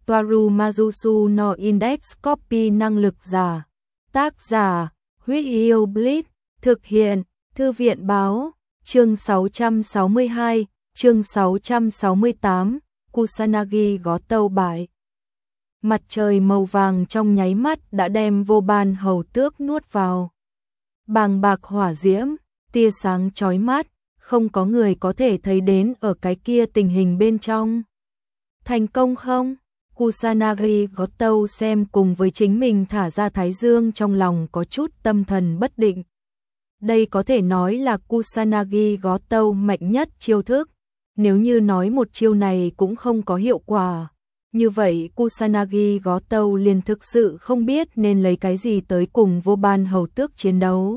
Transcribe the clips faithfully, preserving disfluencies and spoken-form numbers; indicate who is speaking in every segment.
Speaker 1: Toaru Majusu no Index Copy năng lực giả. Tác giả, Huyết Yêu Blitz, thực hiện, Thư viện Báo, chương sáu trăm sáu mươi hai, chương sáu trăm sáu mươi tám, Kusanagi gó tâu bại. Mặt trời màu vàng trong nháy mắt đã đem Vô Ban Hầu Tước nuốt vào. Bàng bạc hỏa diễm, tia sáng chói mắt, không có người có thể thấy đến ở cái kia tình hình bên trong. Thành công không? Kusanagi gó tâu xem cùng với chính mình thả ra thái dương trong lòng có chút tâm thần bất định. Đây có thể nói là Kusanagi gó tâu mạnh nhất chiêu thức. Nếu như nói một chiêu này cũng không có hiệu quả, như vậy Kusanagi gó tâu liền thực sự không biết nên lấy cái gì tới cùng Vô Ban Hầu Tước chiến đấu.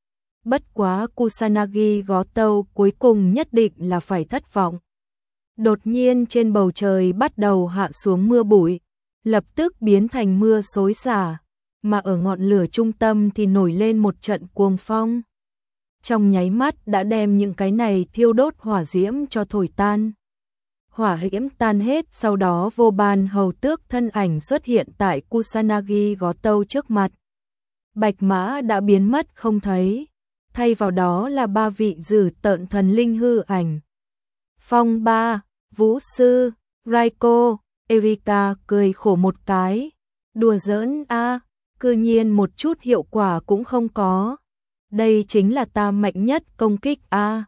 Speaker 1: Bất quá Kusanagi gó tâu cuối cùng nhất định là phải thất vọng. Đột nhiên trên bầu trời bắt đầu hạ xuống mưa bụi, lập tức biến thành mưa xối xả, mà ở ngọn lửa trung tâm thì nổi lên một trận cuồng phong. Trong nháy mắt đã đem những cái này thiêu đốt hỏa diễm cho thổi tan. Hỏa diễm tan hết, sau đó Vô Ban Hầu Tước thân ảnh xuất hiện tại Kusanagi gó tâu trước mặt. Bạch mã đã biến mất không thấy, thay vào đó là ba vị dữ tợn thần linh hư ảnh. Phong Ba, Vũ Sư, Raiko, Erika cười khổ một cái. Đùa giỡn a, à, cư nhiên một chút hiệu quả cũng không có. Đây chính là ta mạnh nhất công kích a. À.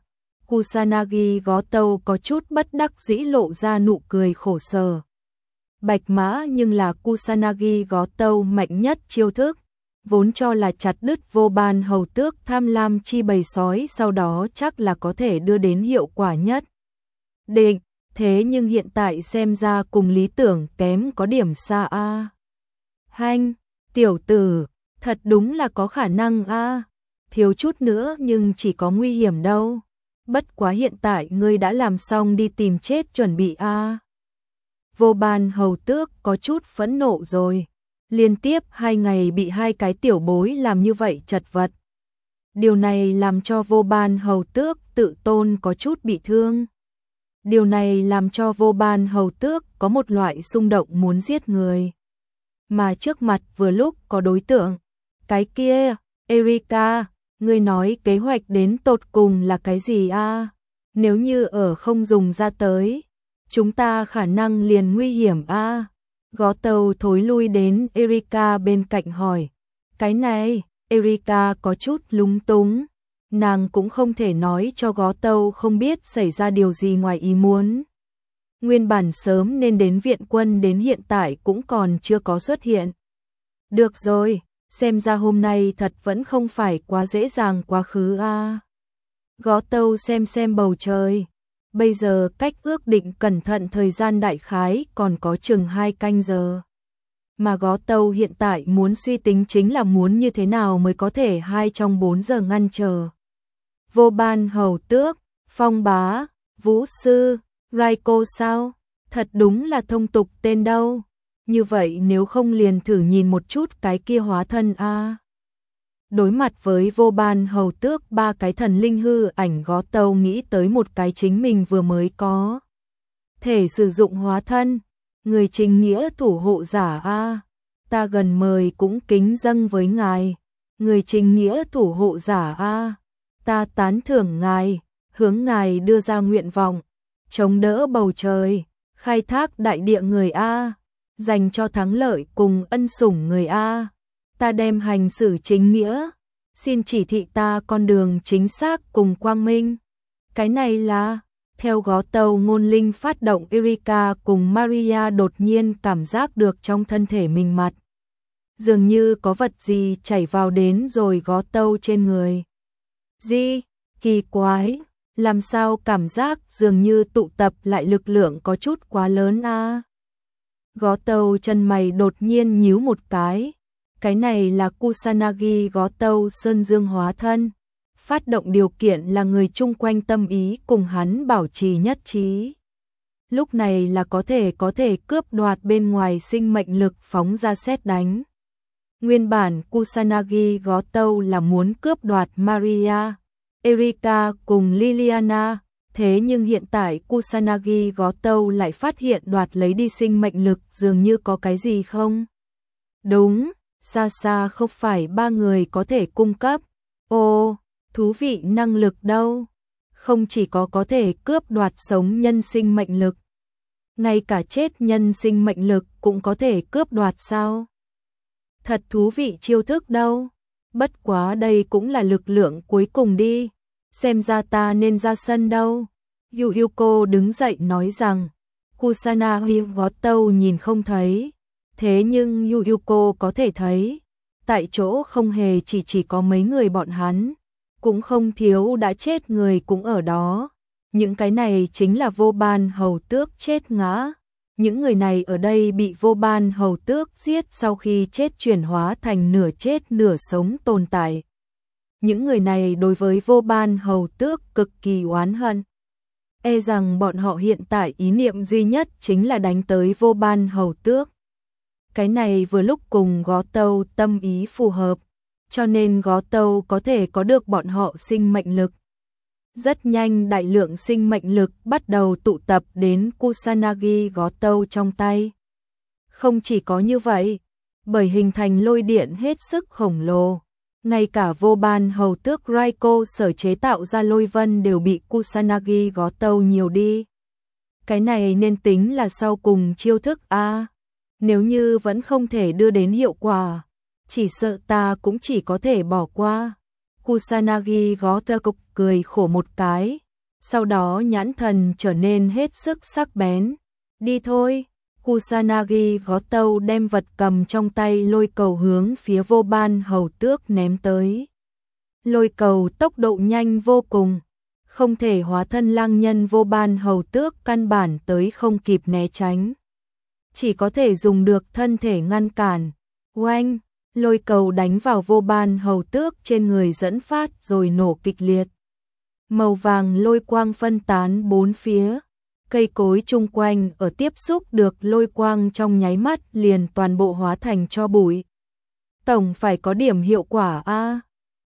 Speaker 1: Kusanagi gó tâu có chút bất đắc dĩ lộ ra nụ cười khổ sở. Bạch mã nhưng là Kusanagi gó tâu mạnh nhất chiêu thức, vốn cho là chặt đứt Vô Ban Hầu Tước tham lam chi bầy sói sau đó chắc là có thể đưa đến hiệu quả nhất định, thế nhưng hiện tại xem ra cùng lý tưởng kém có điểm xa a. À. Hanh, tiểu tử, thật đúng là có khả năng a. À. Thiếu chút nữa nhưng chỉ có nguy hiểm đâu. Bất quá hiện tại ngươi đã làm xong đi tìm chết chuẩn bị a. À. Vô Ban Hầu Tước có chút phẫn nộ rồi. Liên tiếp hai ngày bị hai cái tiểu bối làm như vậy chật vật. Điều này làm cho Vô Ban Hầu Tước tự tôn có chút bị thương. Điều này làm cho Vô Ban Hầu Tước có một loại xung động muốn giết người. Mà trước mặt vừa lúc có đối tượng. Cái kia, Erika, ngươi nói kế hoạch đến tột cùng là cái gì a? À? Nếu như ở không dùng ra tới, chúng ta khả năng liền nguy hiểm a. À? Gó tâu thối lui đến Erika bên cạnh hỏi. Cái này, Erika có chút lúng túng. Nàng cũng không thể nói cho gó tâu không biết xảy ra điều gì ngoài ý muốn. Nguyên bản sớm nên đến viện quân đến hiện tại cũng còn chưa có xuất hiện. Được rồi, xem ra hôm nay thật vẫn không phải quá dễ dàng quá khứ a. À. Gó tâu xem xem bầu trời. Bây giờ cách ước định cẩn thận thời gian đại khái còn có chừng hai canh giờ. Mà gó tâu hiện tại muốn suy tính chính là muốn như thế nào mới có thể hai trong bốn giờ ngăn chờ. Vô Ban Hầu Tước, Phong Bá, Vũ Sư, Raiko sao? Thật đúng là thông tục tên đâu. Như vậy nếu không liền thử nhìn một chút cái kia hóa thân a. À. Đối mặt với Vô Ban Hầu Tước ba cái thần linh hư ảnh, gó tâu nghĩ tới một cái chính mình vừa mới có. Thể sử dụng hóa thân, người chính nghĩa thủ hộ giả a. À. Ta gần mời cũng kính dâng với ngài. Người chính nghĩa thủ hộ giả a. À. Ta tán thưởng ngài, hướng ngài đưa ra nguyện vọng, chống đỡ bầu trời, khai thác đại địa người a, dành cho thắng lợi cùng ân sủng người a. Ta đem hành xử chính nghĩa, xin chỉ thị ta con đường chính xác cùng quang minh. Cái này là, theo gó tâu ngôn linh phát động, Erika cùng Maria đột nhiên cảm giác được trong thân thể mình mặt. Dường như có vật gì chảy vào đến rồi gó tâu trên người. Gì? Kỳ quái, làm sao cảm giác dường như tụ tập lại lực lượng có chút quá lớn a. À? Gó tâu chân mày đột nhiên nhíu một cái. Cái này là Kusanagi gó tâu Sơn Dương hóa thân. Phát động điều kiện là người chung quanh tâm ý cùng hắn bảo trì nhất trí. Lúc này là có thể có thể cướp đoạt bên ngoài sinh mệnh lực phóng ra sét đánh. Nguyên bản Kusanagi gó tâu là muốn cướp đoạt Maria, Erika cùng Liliana, Thế nhưng hiện tại Kusanagi Gó Tâu lại phát hiện đoạt lấy đi sinh mệnh lực dường như có cái gì không? Đúng, xa xa không phải ba người có thể cung cấp. Ô, thú vị, năng lực đâu? Không chỉ có có thể cướp đoạt sống nhân sinh mệnh lực, ngay cả chết nhân sinh mệnh lực cũng có thể cướp đoạt sao? Thật thú vị, chiêu thức đâu? Bất quá đây cũng là lực lượng cuối cùng đi. Xem ra ta nên ra sân đâu. Yu Yuko đứng dậy nói rằng, Kusanagi Gó Tâu nhìn không thấy. Thế nhưng Yu Yuko có thể thấy. Tại chỗ không hề chỉ chỉ có mấy người bọn hắn. Cũng không thiếu đã chết người cũng ở đó. Những cái này chính là Vô Ban Hầu Tước chết ngã. Những người này ở đây bị Vô Ban Hầu Tước giết sau khi chết chuyển hóa thành nửa chết nửa sống tồn tại. Những người này đối với Vô Ban Hầu Tước cực kỳ oán hận. E rằng bọn họ hiện tại ý niệm duy nhất chính là đánh tới Vô Ban Hầu Tước. Cái này vừa lúc cùng Gó Tâu tâm ý phù hợp, cho nên Gó Tâu có thể có được bọn họ sinh mệnh lực. Rất nhanh đại lượng sinh mệnh lực bắt đầu tụ tập đến Kusanagi Gó Tâu trong tay. Không chỉ có như vậy, bởi hình thành lôi điện hết sức khổng lồ, ngay cả Vô Ban Hầu Tước Raiko sở chế tạo ra lôi vân đều bị Kusanagi Gó Tâu nhiều đi. Cái này nên tính là sau cùng chiêu thức a. Nếu như vẫn không thể đưa đến hiệu quả, chỉ sợ ta cũng chỉ có thể bỏ qua. Kusanagi Gó Tâu cục cười khổ một cái, sau đó nhãn thần trở nên hết sức sắc bén. Đi thôi. Kusanagi Gó Tâu đem vật cầm trong tay lôi cầu hướng phía Vô Ban Hầu Tước ném tới. Lôi cầu tốc độ nhanh vô cùng, không thể hóa thân lang nhân Vô Ban Hầu Tước căn bản tới không kịp né tránh. Chỉ có thể dùng được thân thể ngăn cản. Oanh, lôi cầu đánh vào Vô Ban Hầu Tước trên người dẫn phát rồi nổ kịch liệt. Màu vàng lôi quang phân tán bốn phía. Cây cối chung quanh ở tiếp xúc được lôi quang trong nháy mắt liền toàn bộ hóa thành tro bụi. Tổng phải có điểm hiệu quả a.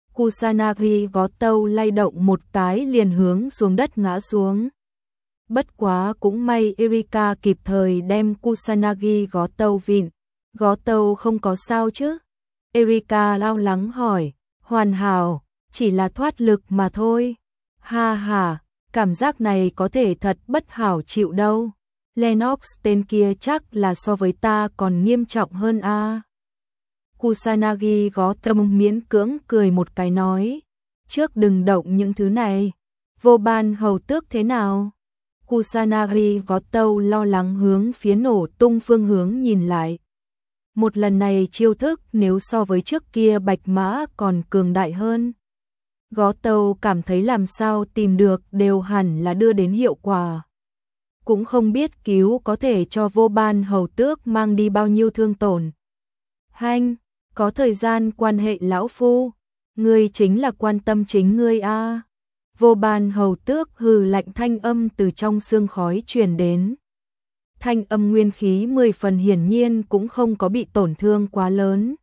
Speaker 1: Kusanagi Gó Tâu lay động một cái liền hướng xuống đất ngã xuống. Bất quá cũng may Erika kịp thời đem Kusanagi Gó Tâu vịn. Gó Tâu không có sao chứ? Erika lo lắng hỏi. Hoàn hảo, chỉ là thoát lực mà thôi. Ha ha. Cảm giác này có thể thật bất hảo chịu đâu. Lennox tên kia chắc là so với ta còn nghiêm trọng hơn a. Kusanagi Gó Tâu miễn cưỡng cười một cái nói. Trước đừng động những thứ này. Vô Ban Hầu Tước thế nào? Kusanagi Gó Tâu lo lắng hướng phía nổ tung phương hướng nhìn lại. Một lần này chiêu thức nếu so với trước kia Bạch Mã còn cường đại hơn. Gó Tâu cảm thấy làm sao tìm được đều hẳn là đưa đến hiệu quả. Cũng không biết cứu có thể cho Vô Ban Hầu Tước mang đi bao nhiêu thương tổn. Hanh, có thời gian quan hệ lão phu, ngươi chính là quan tâm chính ngươi a. Vô Ban Hầu Tước hừ lạnh thanh âm từ trong sương khói truyền đến. Thanh âm nguyên khí mười phần hiển nhiên cũng không có bị tổn thương quá lớn.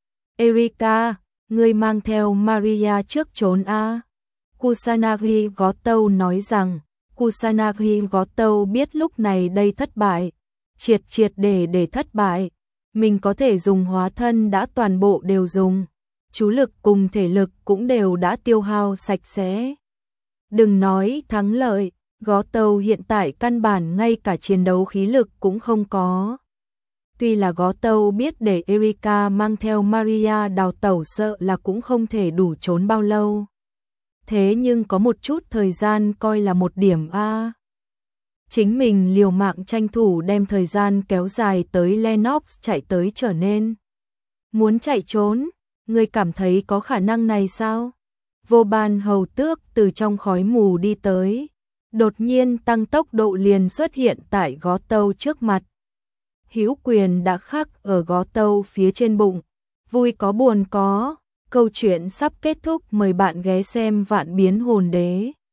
Speaker 1: Erika, ngươi mang theo Maria trước trốn a. Kusanagi Gó Tâu nói rằng, Kusanagi Gó Tâu biết lúc này đây thất bại, triệt triệt để để thất bại, mình có thể dùng hóa thân đã toàn bộ đều dùng, chú lực cùng thể lực cũng đều đã tiêu hao sạch sẽ. Đừng nói thắng lợi, Gó Tâu hiện tại căn bản ngay cả chiến đấu khí lực cũng không có. Tuy là Gó Tâu biết để Erika mang theo Maria đào tẩu sợ là cũng không thể đủ trốn bao lâu. Thế nhưng có một chút thời gian coi là một điểm a. Chính mình liều mạng tranh thủ đem thời gian kéo dài tới Lennox chạy tới trở nên. Muốn chạy trốn, ngươi cảm thấy có khả năng này sao? Vô Ban Hầu Tước từ trong khói mù đi tới, đột nhiên tăng tốc độ liền xuất hiện tại Gó Tâu trước mặt. Hữu quyền đã khắc ở Gó Tâu phía trên bụng. Vui có buồn có, câu chuyện sắp kết thúc, mời bạn ghé xem Vạn Biến Hồn Đế.